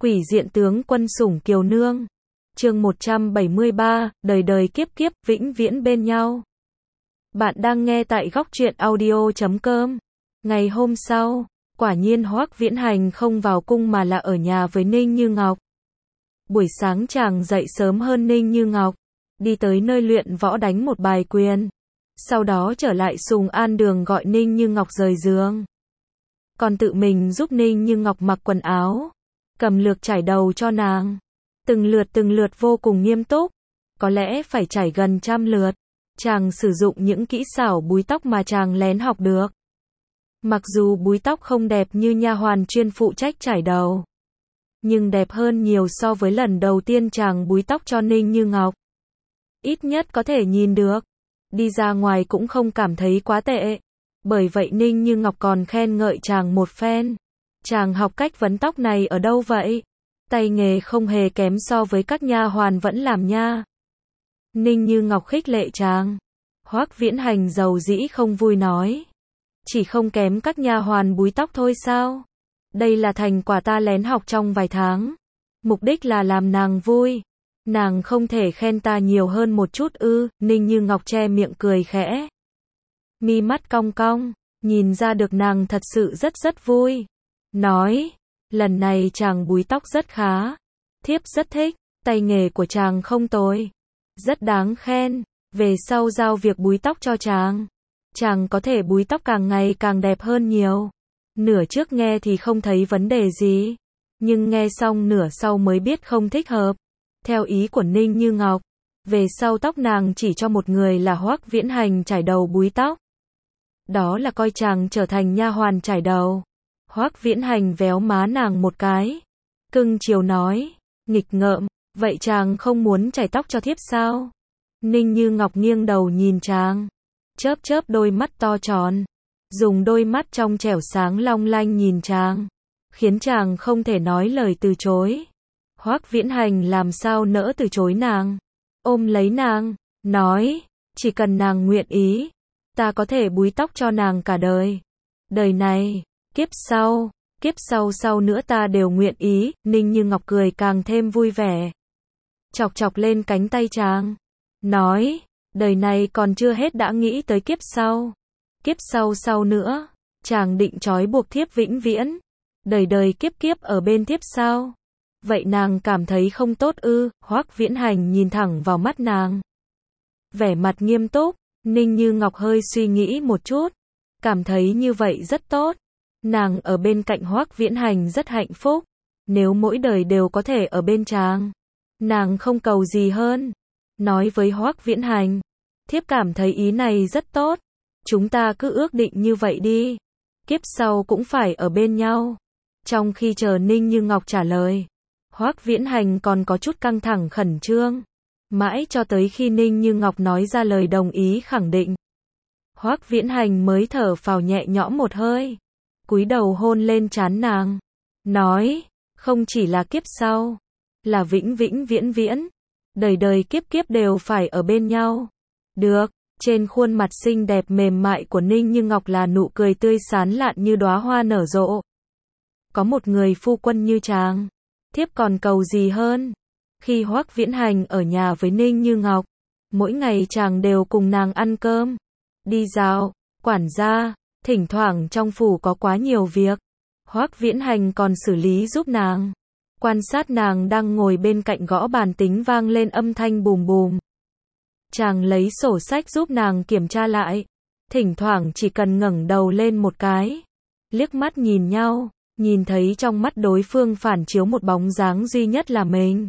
Quỷ diện tướng quân sủng kiều nương. Chương 173, đời đời kiếp kiếp vĩnh viễn bên nhau. Bạn đang nghe tại góc truyện audio.com. Ngày hôm sau, quả nhiên Hoắc Viễn Hành không vào cung mà là ở nhà với Ninh Như Ngọc. Buổi sáng chàng dậy sớm hơn Ninh Như Ngọc, đi tới nơi luyện võ đánh một bài quyền. Sau đó trở lại Sùng An Đường gọi Ninh Như Ngọc rời giường. Còn tự mình giúp Ninh Như Ngọc mặc quần áo, cầm lược chải đầu cho nàng. Từng lượt vô cùng nghiêm túc, có lẽ phải chải gần 100 lượt. Chàng sử dụng những kỹ xảo búi tóc mà chàng lén học được. Mặc dù búi tóc không đẹp như nha hoàn chuyên phụ trách chải đầu, nhưng đẹp hơn nhiều so với lần đầu tiên chàng búi tóc cho Ninh Như Ngọc. Ít nhất có thể nhìn được, đi ra ngoài cũng không cảm thấy quá tệ. Bởi vậy Ninh Như Ngọc còn khen ngợi chàng một phen. Chàng học cách vấn tóc này ở đâu vậy? Tay nghề không hề kém so với các nha hoàn vẫn làm nha. Ninh Như Ngọc khích lệ chàng. Hoắc Viễn Hành giàu dĩ không vui nói. Chỉ không kém các nha hoàn búi tóc thôi sao? Đây là thành quả ta lén học trong vài tháng. Mục đích là làm nàng vui. Nàng không thể khen ta nhiều hơn một chút ư? Ninh Như Ngọc che miệng cười khẽ. Mi mắt cong cong, nhìn ra được nàng thật sự rất vui. Nói, lần này chàng búi tóc rất khá. Thiếp rất thích, tay nghề của chàng không tồi. Rất đáng khen, về sau giao việc búi tóc cho chàng. Chàng có thể búi tóc càng ngày càng đẹp hơn nhiều. Nửa trước nghe thì không thấy vấn đề gì, nhưng nghe xong nửa sau mới biết không thích hợp. Theo ý của Ninh Như Ngọc, về sau tóc nàng chỉ cho một người là Hoắc Viễn Hành chải đầu búi tóc. Đó là coi chàng trở thành nha hoàn chải đầu. Hoắc Viễn Hành véo má nàng một cái, cưng chiều nói, nghịch ngợm, vậy chàng không muốn chải tóc cho thiếp sao? Ninh Như Ngọc nghiêng đầu nhìn chàng, chớp đôi mắt to tròn, dùng đôi mắt trong trẻo sáng long lanh nhìn chàng, khiến chàng không thể nói lời từ chối. Hoắc Viễn Hành làm sao nỡ từ chối nàng, ôm lấy nàng, nói, chỉ cần nàng nguyện ý, ta có thể búi tóc cho nàng cả đời. Đời này, kiếp sau nữa ta đều nguyện ý. Ninh Như Ngọc cười càng thêm vui vẻ, chọc lên cánh tay chàng, nói, đời này còn chưa hết đã nghĩ tới kiếp sau. Kiếp sau nữa, chàng định trói buộc thiếp vĩnh viễn, đời đời kiếp kiếp ở bên thiếp sao? Vậy nàng cảm thấy không tốt ư? Hoắc Viễn Hành nhìn thẳng vào mắt nàng, vẻ mặt nghiêm túc. Ninh Như Ngọc hơi suy nghĩ một chút, cảm thấy như vậy rất tốt. Nàng ở bên cạnh Hoắc Viễn Hành rất hạnh phúc. Nếu mỗi đời đều có thể ở bên chàng, nàng không cầu gì hơn. Nói với Hoắc Viễn Hành, thiếp cảm thấy ý này rất tốt. Chúng ta cứ ước định như vậy đi. Kiếp sau cũng phải ở bên nhau. Trong khi chờ Ninh Như Ngọc trả lời, Hoắc Viễn Hành còn có chút căng thẳng khẩn trương. Mãi cho tới khi Ninh Như Ngọc nói ra lời đồng ý khẳng định, Hoắc Viễn Hành mới thở phào nhẹ nhõm một hơi, cúi đầu hôn lên trán nàng, nói, không chỉ là kiếp sau, là vĩnh vĩnh viễn viễn, đời đời kiếp kiếp đều phải ở bên nhau. Được. Trên khuôn mặt xinh đẹp mềm mại của Ninh Như Ngọc là nụ cười tươi sán lạn như đóa hoa nở rộ. Có một người phu quân như chàng, thiếp còn cầu gì hơn? Khi Hoắc Viễn Hành ở nhà với Ninh Như Ngọc, mỗi ngày chàng đều cùng nàng ăn cơm, đi dạo, quản gia. Thỉnh thoảng trong phủ có quá nhiều việc, Hoắc Viễn Hành còn xử lý giúp nàng. Quan sát nàng đang ngồi bên cạnh gõ bàn tính vang lên âm thanh bùm bùm. Chàng lấy sổ sách giúp nàng kiểm tra lại. Thỉnh thoảng chỉ cần ngẩng đầu lên một cái, liếc mắt nhìn nhau, nhìn thấy trong mắt đối phương phản chiếu một bóng dáng duy nhất là mình.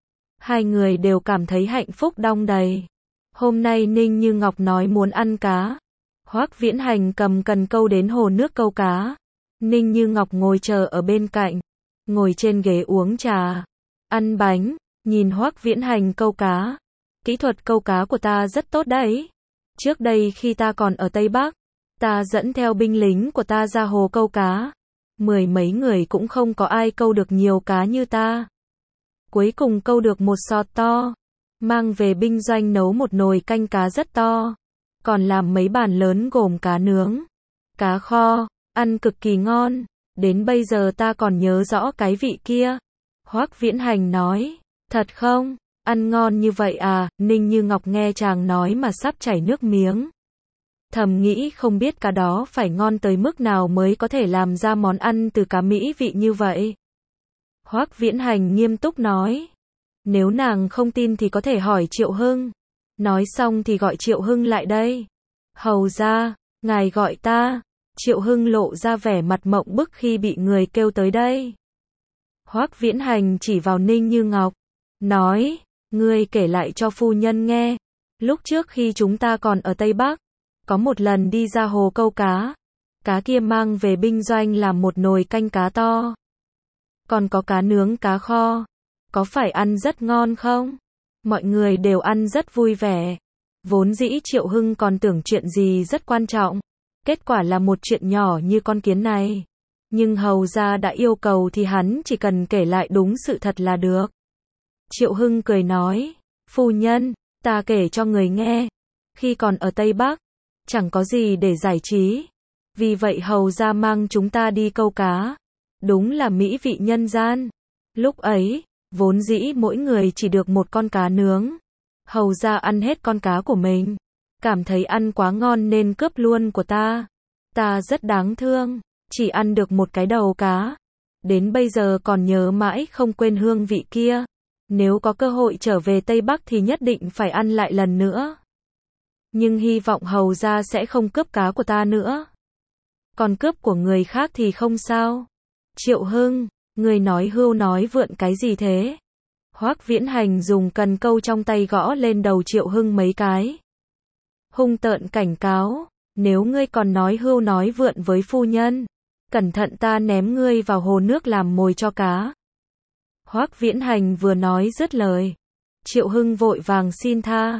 Hai người đều cảm thấy hạnh phúc đong đầy. Hôm nay Ninh Như Ngọc nói muốn ăn cá. Hoắc Viễn Hành cầm cần câu đến hồ nước câu cá. Ninh Như Ngọc ngồi chờ ở bên cạnh, ngồi trên ghế uống trà, ăn bánh, nhìn Hoắc Viễn Hành câu cá. Kỹ thuật câu cá của ta rất tốt đấy. Trước đây khi ta còn ở Tây Bắc, ta dẫn theo binh lính của ta ra hồ câu cá. 10 mấy người cũng không có ai câu được nhiều cá như ta. Cuối cùng câu được một sọt to, mang về binh doanh nấu một nồi canh cá rất to. Còn làm mấy bàn lớn gồm cá nướng, cá kho, ăn cực kỳ ngon. Đến bây giờ ta còn nhớ rõ cái vị kia. Hoắc Viễn Hành nói, thật không? Ăn ngon như vậy à? Ninh Như Ngọc nghe chàng nói mà sắp chảy nước miếng. Thầm nghĩ không biết cá đó phải ngon tới mức nào mới có thể làm ra món ăn từ cá mỹ vị như vậy. Hoắc Viễn Hành nghiêm túc nói, nếu nàng không tin thì có thể hỏi Triệu Hưng. Nói xong thì gọi Triệu Hưng lại đây. Hầu ra, ngài gọi ta. Triệu Hưng lộ ra vẻ mặt mộng bức khi bị người kêu tới đây. Hoắc Viễn Hành chỉ vào Ninh Như Ngọc, nói, ngươi kể lại cho phu nhân nghe. Lúc trước khi chúng ta còn ở Tây Bắc, có một lần đi ra hồ câu cá. Cá kia mang về binh doanh làm một nồi canh cá to. Còn có cá nướng cá kho. Có phải ăn rất ngon không? Mọi người đều ăn rất vui vẻ. Vốn dĩ Triệu Hưng còn tưởng chuyện gì rất quan trọng. Kết quả là một chuyện nhỏ như con kiến này. Nhưng hầu gia đã yêu cầu thì hắn chỉ cần kể lại đúng sự thật là được. Triệu Hưng cười nói, phu nhân, ta kể cho người nghe. Khi còn ở Tây Bắc, chẳng có gì để giải trí. Vì vậy hầu gia mang chúng ta đi câu cá. Đúng là mỹ vị nhân gian. Lúc ấy, vốn dĩ mỗi người chỉ được một con cá nướng. Hầu gia ăn hết con cá của mình. Cảm thấy ăn quá ngon nên cướp luôn của ta. Ta rất đáng thương, chỉ ăn được một cái đầu cá. Đến bây giờ còn nhớ mãi không quên hương vị kia. Nếu có cơ hội trở về Tây Bắc thì nhất định phải ăn lại lần nữa. Nhưng hy vọng hầu gia sẽ không cướp cá của ta nữa. Còn cướp của người khác thì không sao. Triệu Hưng, người nói hưu nói vượn cái gì thế? Hoắc Viễn Hành dùng cần câu trong tay gõ lên đầu Triệu Hưng mấy cái. Hung tợn cảnh cáo, nếu ngươi còn nói hưu nói vượn với phu nhân, cẩn thận ta ném ngươi vào hồ nước làm mồi cho cá. Hoắc Viễn Hành vừa nói dứt lời, Triệu Hưng vội vàng xin tha.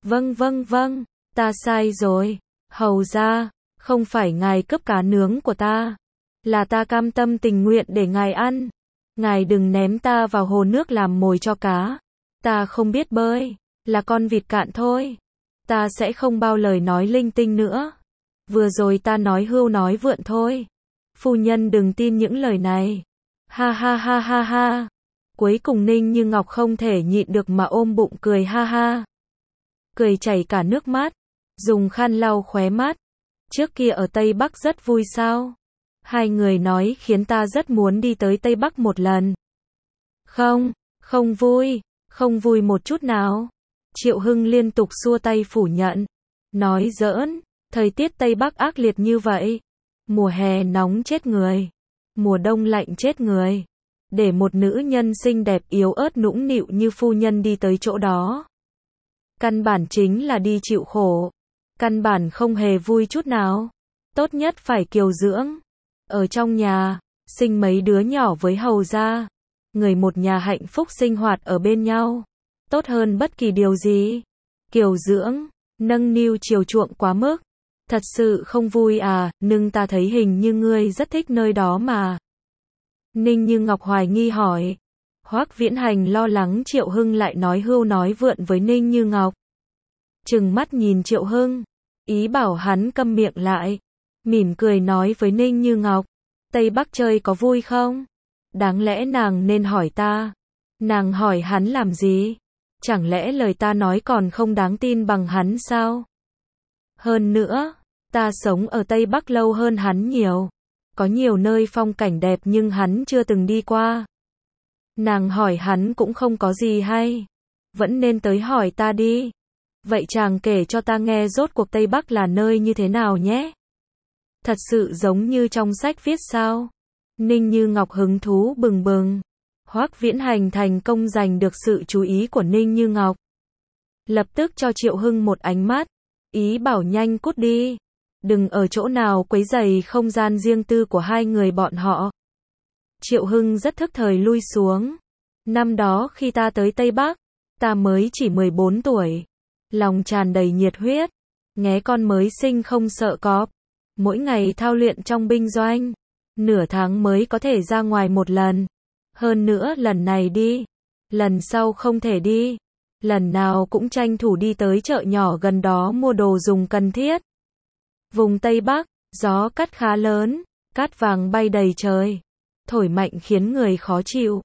Vâng, ta sai rồi, hầu gia, không phải ngài cướp cá nướng của ta, là ta cam tâm tình nguyện để ngài ăn. Ngài đừng ném ta vào hồ nước làm mồi cho cá. Ta không biết bơi, là con vịt cạn thôi. Ta sẽ không bao lời nói linh tinh nữa. Vừa rồi ta nói hưu nói vượn thôi. Phu nhân đừng tin những lời này. Ha ha ha ha ha. Cuối cùng Ninh Như Ngọc không thể nhịn được mà ôm bụng cười ha ha. Cười chảy cả nước mắt, dùng khăn lau khóe mắt. Trước kia ở Tây Bắc rất vui sao? Hai người nói khiến ta rất muốn đi tới Tây Bắc một lần. Không vui một chút nào. Triệu Hưng liên tục xua tay phủ nhận. Nói giỡn, thời tiết Tây Bắc ác liệt như vậy. Mùa hè nóng chết người. Mùa đông lạnh chết người. Để một nữ nhân xinh đẹp yếu ớt nũng nịu như phu nhân đi tới chỗ đó. Căn bản chính là đi chịu khổ. Căn bản không hề vui chút nào. Tốt nhất phải kiều dưỡng. Ở trong nhà, sinh mấy đứa nhỏ với hầu gia. Người một nhà hạnh phúc sinh hoạt ở bên nhau. Tốt hơn bất kỳ điều gì. Kiều dưỡng, nâng niu chiều chuộng quá mức. Thật sự không vui à, nhưng ta thấy hình như ngươi rất thích nơi đó mà. Ninh Như Ngọc hoài nghi hỏi. Hoắc Viễn Hành lo lắng Triệu Hưng lại nói hưu nói vượn với Ninh Như Ngọc. Trừng mắt nhìn Triệu Hưng, ý bảo hắn câm miệng lại. Mỉm cười nói với Ninh Như Ngọc, Tây Bắc chơi có vui không? Đáng lẽ nàng nên hỏi ta. Nàng hỏi hắn làm gì? Chẳng lẽ lời ta nói còn không đáng tin bằng hắn sao? Hơn nữa, ta sống ở Tây Bắc lâu hơn hắn nhiều. Có nhiều nơi phong cảnh đẹp nhưng hắn chưa từng đi qua. Nàng hỏi hắn cũng không có gì hay. Vẫn nên tới hỏi ta đi. Vậy chàng kể cho ta nghe rốt cuộc Tây Bắc là nơi như thế nào nhé? Thật sự giống như trong sách viết sao? Ninh Như Ngọc hứng thú bừng bừng. Hoắc Viễn Hành thành công giành được sự chú ý của Ninh Như Ngọc. Lập tức cho Triệu Hưng một ánh mắt. Ý bảo nhanh cút đi. Đừng ở chỗ nào quấy rầy không gian riêng tư của hai người bọn họ. Triệu Hưng rất thức thời lui xuống. Năm đó khi ta tới Tây Bắc, ta mới chỉ 14 tuổi. Lòng tràn đầy nhiệt huyết. Nghé con mới sinh không sợ cọp. Mỗi ngày thao luyện trong binh doanh. Nửa tháng mới có thể ra ngoài một lần. Hơn nữa lần này đi. Lần sau không thể đi. Lần nào cũng tranh thủ đi tới chợ nhỏ gần đó mua đồ dùng cần thiết. Vùng Tây Bắc, gió cát khá lớn. Cát vàng bay đầy trời. Thổi mạnh khiến người khó chịu.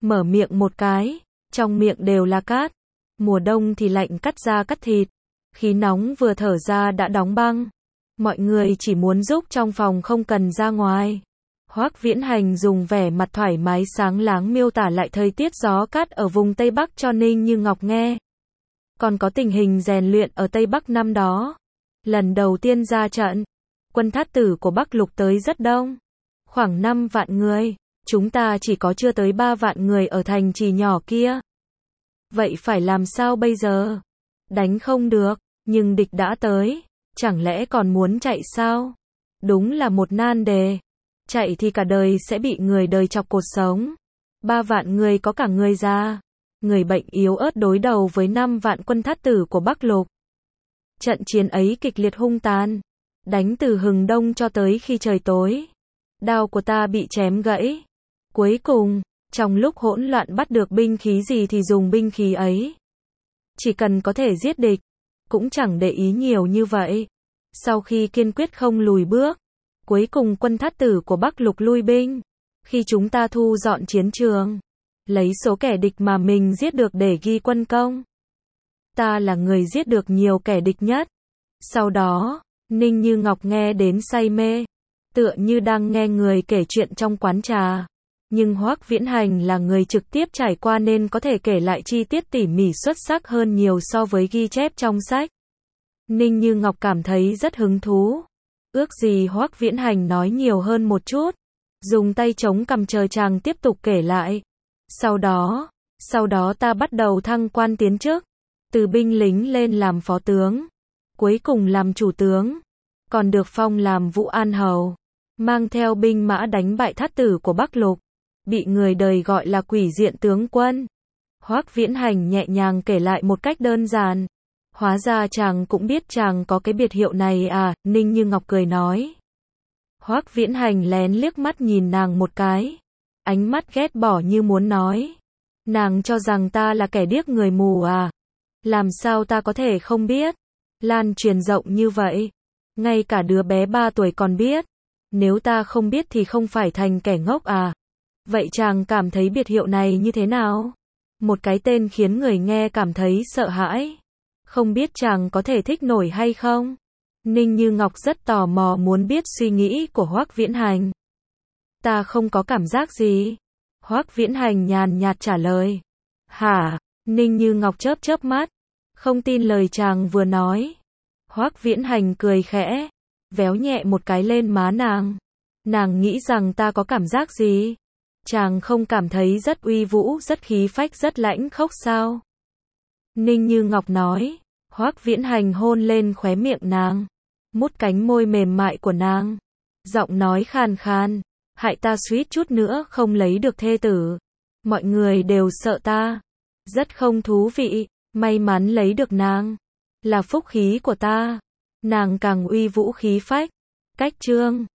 mở miệng một cái, trong miệng đều là cát. Mùa đông thì lạnh cắt da cắt thịt, khí nóng vừa thở ra đã đóng băng. Mọi người chỉ muốn giúp trong phòng không cần ra ngoài. Hoắc Viễn Hành dùng vẻ mặt thoải mái sáng láng miêu tả lại thời tiết gió cát ở vùng Tây Bắc cho Ninh Như Ngọc nghe. Còn có tình hình rèn luyện ở Tây Bắc năm đó. Lần đầu tiên ra trận, quân thát tử của Bắc Lục tới rất đông. Khoảng 5 vạn người, chúng ta chỉ có chưa tới 3 vạn người ở thành trì nhỏ kia. Vậy phải làm sao bây giờ? Đánh không được, nhưng địch đã tới, chẳng lẽ còn muốn chạy sao? Đúng là một nan đề. Chạy thì cả đời sẽ bị người đời chọc cột sống. 3 vạn người có cả người già, người bệnh yếu ớt đối đầu với 5 vạn quân thát tử của Bắc Lục. Trận chiến ấy kịch liệt hung tàn, đánh từ hừng đông cho tới khi trời tối. Đao của ta bị chém gãy. Cuối cùng, trong lúc hỗn loạn bắt được binh khí gì thì dùng binh khí ấy. Chỉ cần có thể giết địch, cũng chẳng để ý nhiều như vậy. Sau khi kiên quyết không lùi bước, cuối cùng quân thát tử của Bắc Lục lui binh. Khi chúng ta thu dọn chiến trường, lấy số kẻ địch mà mình giết được để ghi quân công. Ta là người giết được nhiều kẻ địch nhất. Sau đó, Ninh Như Ngọc nghe đến say mê, tựa như đang nghe người kể chuyện trong quán trà. Nhưng Hoắc Viễn Hành là người trực tiếp trải qua nên có thể kể lại chi tiết tỉ mỉ xuất sắc hơn nhiều so với ghi chép trong sách. Ninh Như Ngọc cảm thấy rất hứng thú. Ước gì Hoắc Viễn Hành nói nhiều hơn một chút. Dùng tay chống cằm chờ chàng tiếp tục kể lại. Sau đó ta bắt đầu thăng quan tiến chức. Từ binh lính lên làm phó tướng. Cuối cùng làm chủ tướng. Còn được phong làm Vũ An Hầu. Mang theo binh mã đánh bại thát tử của Bắc Lục. Bị người đời gọi là quỷ diện tướng quân. Hoắc Viễn Hành nhẹ nhàng kể lại một cách đơn giản. Hóa ra chàng cũng biết chàng có cái biệt hiệu này à, Ninh Như Ngọc cười nói. Hoắc Viễn Hành lén liếc mắt nhìn nàng một cái. Ánh mắt ghét bỏ như muốn nói. Nàng cho rằng ta là kẻ điếc người mù à? Làm sao ta có thể không biết? Lan truyền rộng như vậy. Ngay cả đứa bé 3 tuổi còn biết. Nếu ta không biết thì không phải thành kẻ ngốc à? Vậy chàng cảm thấy biệt hiệu này như thế nào? Một cái tên khiến người nghe cảm thấy sợ hãi. Không biết chàng có thể thích nổi hay không? Ninh Như Ngọc rất tò mò muốn biết suy nghĩ của Hoắc Viễn Hành. Ta không có cảm giác gì. Hoắc Viễn Hành nhàn nhạt trả lời. Hả? Ninh Như Ngọc chớp chớp mắt. Không tin lời chàng vừa nói. Hoắc Viễn Hành cười khẽ. Véo nhẹ một cái lên má nàng. Nàng nghĩ rằng ta có cảm giác gì? Chàng không cảm thấy rất uy vũ, rất khí phách, rất lãnh khốc sao? Ninh Như Ngọc nói. Hoắc Viễn Hành hôn lên khóe miệng nàng. Mút cánh môi mềm mại của nàng. Giọng nói khàn khàn. Hại ta suýt chút nữa không lấy được thê tử. Mọi người đều sợ ta. Rất không thú vị. May mắn lấy được nàng. Là phúc khí của ta. Nàng càng uy vũ khí phách. Cách trương.